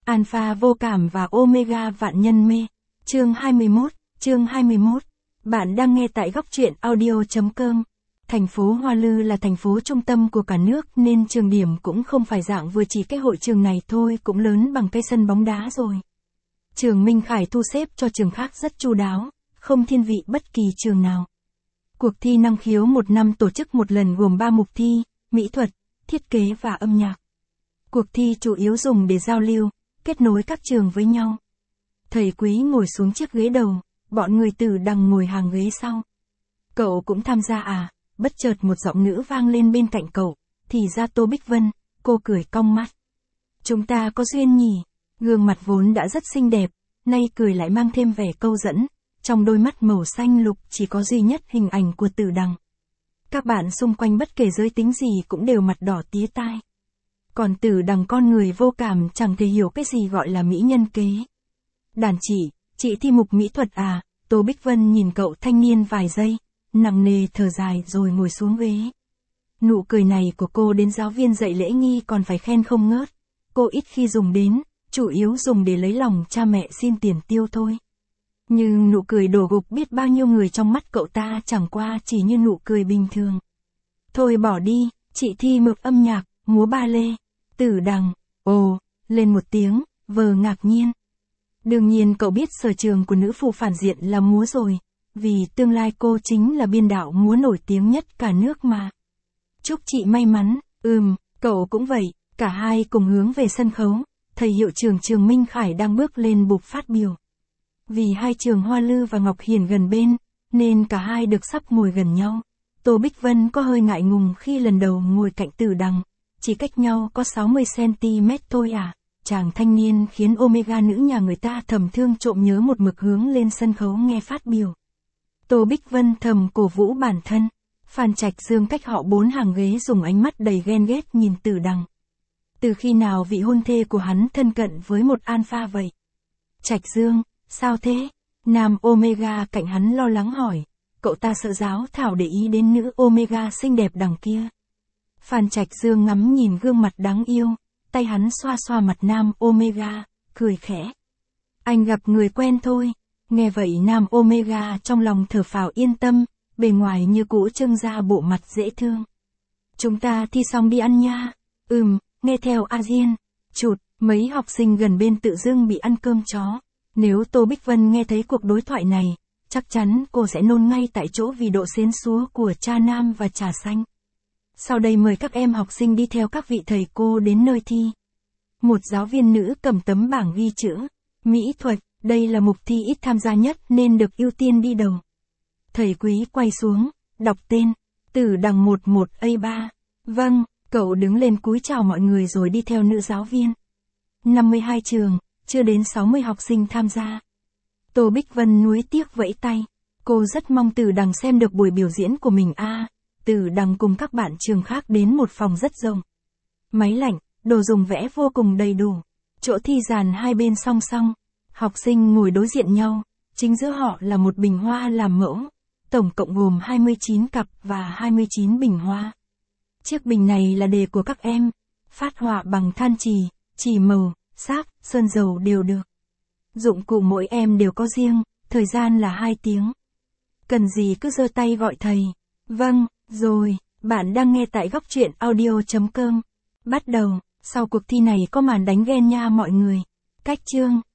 Alpha vô cảm và Omega vạn nhân mê. Chương 21. Bạn đang nghe tại góc truyện audio.com. Thành phố Hoa Lư là thành phố trung tâm của cả nước nên trường điểm cũng không phải dạng vừa chỉ cái hội trường này thôi cũng lớn bằng cây sân bóng đá rồi. Trường Minh Khải thu xếp cho trường khác rất chu đáo, không thiên vị bất kỳ trường nào. Cuộc thi năng khiếu một năm tổ chức một lần gồm 3 mục thi, mỹ thuật, thiết kế và âm nhạc. Cuộc thi chủ yếu dùng để giao lưu, kết nối các trường với nhau. Thầy Quý ngồi xuống chiếc ghế đầu, bọn người Tử Đằng ngồi hàng ghế sau. Cậu cũng tham gia à? Bất chợt một giọng nữ vang lên bên cạnh cậu, thì ra Tô Bích Vân, cô cười cong mắt. Chúng ta có duyên nhỉ? Gương mặt vốn đã rất xinh đẹp, nay cười lại mang thêm vẻ câu dẫn, trong đôi mắt màu xanh lục chỉ có duy nhất hình ảnh của Tử Đằng. Các bạn xung quanh bất kể giới tính gì cũng đều mặt đỏ tía tai. Còn Tử Đằng con người vô cảm chẳng thể hiểu cái gì gọi là mỹ nhân kế. Đàn chị thi mục mỹ thuật à? Tô Bích Vân nhìn cậu thanh niên vài giây, nặng nề thở dài rồi ngồi xuống ghế. Nụ cười này của cô đến giáo viên dạy lễ nghi còn phải khen không ngớt. Cô ít khi dùng đến, chủ yếu dùng để lấy lòng cha mẹ xin tiền tiêu thôi. Nhưng nụ cười đổ gục biết bao nhiêu người trong mắt cậu ta chẳng qua chỉ như nụ cười bình thường. Thôi bỏ đi, chị thi mục âm nhạc, múa ba lê. Tử Đằng, ồ, lên một tiếng, vờ ngạc nhiên. Đương nhiên cậu biết sở trường của nữ phụ phản diện là múa rồi, vì tương lai cô chính là biên đạo múa nổi tiếng nhất cả nước mà. Chúc chị may mắn, cậu cũng vậy, cả hai cùng hướng về sân khấu, thầy hiệu trưởng trường Minh Khải đang bước lên bục phát biểu. Vì hai trường Hoa Lư và Ngọc Hiển gần bên, nên cả hai được sắp ngồi gần nhau. Tô Bích Vân có hơi ngại ngùng khi lần đầu ngồi cạnh Tử Đằng, chỉ cách nhau có 60cm thôi à. Chàng thanh niên khiến Omega nữ nhà người ta thầm thương trộm nhớ một mực hướng lên sân khấu nghe phát biểu. Tô Bích Vân thầm cổ vũ bản thân. Phan Trạch Dương cách họ 4 hàng ghế dùng ánh mắt đầy ghen ghét nhìn Tử Đằng. Từ khi nào vị hôn thê của hắn thân cận với một alpha vậy? Trạch Dương, sao thế? Nam Omega cạnh hắn lo lắng hỏi. Cậu ta sợ giáo thảo để ý đến nữ Omega xinh đẹp đằng kia. Phan Trạch Dương ngắm nhìn gương mặt đáng yêu, tay hắn xoa xoa mặt Nam Omega, cười khẽ. Anh gặp người quen thôi. Nghe vậy Nam Omega trong lòng thở phào yên tâm, bề ngoài như cũ trưng ra bộ mặt dễ thương. Chúng ta thi xong đi ăn nha. Nghe theo A Diên. Chụt, mấy học sinh gần bên tự dưng bị ăn cơm chó. Nếu Tô Bích Vân nghe thấy cuộc đối thoại này, chắc chắn cô sẽ nôn ngay tại chỗ vì độ xến xúa của cha Nam và trà xanh. Sau đây mời các em học sinh đi theo các vị thầy cô đến nơi thi. Một giáo viên nữ cầm tấm bảng ghi chữ mỹ thuật, đây là mục thi ít tham gia nhất nên được ưu tiên đi đầu. Thầy Quý quay xuống, đọc tên, Tử Đằng 11A3. Vâng, cậu đứng lên cúi chào mọi người rồi đi theo nữ giáo viên. 52 trường, chưa đến 60 học sinh tham gia. Tô Bích Vân nuối tiếc vẫy tay. Cô rất mong Tử Đằng xem được buổi biểu diễn của mình a. Tử Đằng cùng các bạn trường khác đến một phòng rất rộng. Máy lạnh, đồ dùng vẽ vô cùng đầy đủ. Chỗ thi dàn hai bên song song. Học sinh ngồi đối diện nhau. Chính giữa họ là một bình hoa làm mẫu. Tổng cộng gồm 29 cặp và 29 bình hoa. Chiếc bình này là đề của các em. Phát họa bằng than chì màu, sáp, sơn dầu đều được. Dụng cụ mỗi em đều có riêng, thời gian là 2 tiếng. Cần gì cứ giơ tay gọi thầy. Vâng, rồi, bạn đang nghe tại góc truyện audio.com. Bắt đầu, sau cuộc thi này có màn đánh ghen nha mọi người. Cách chương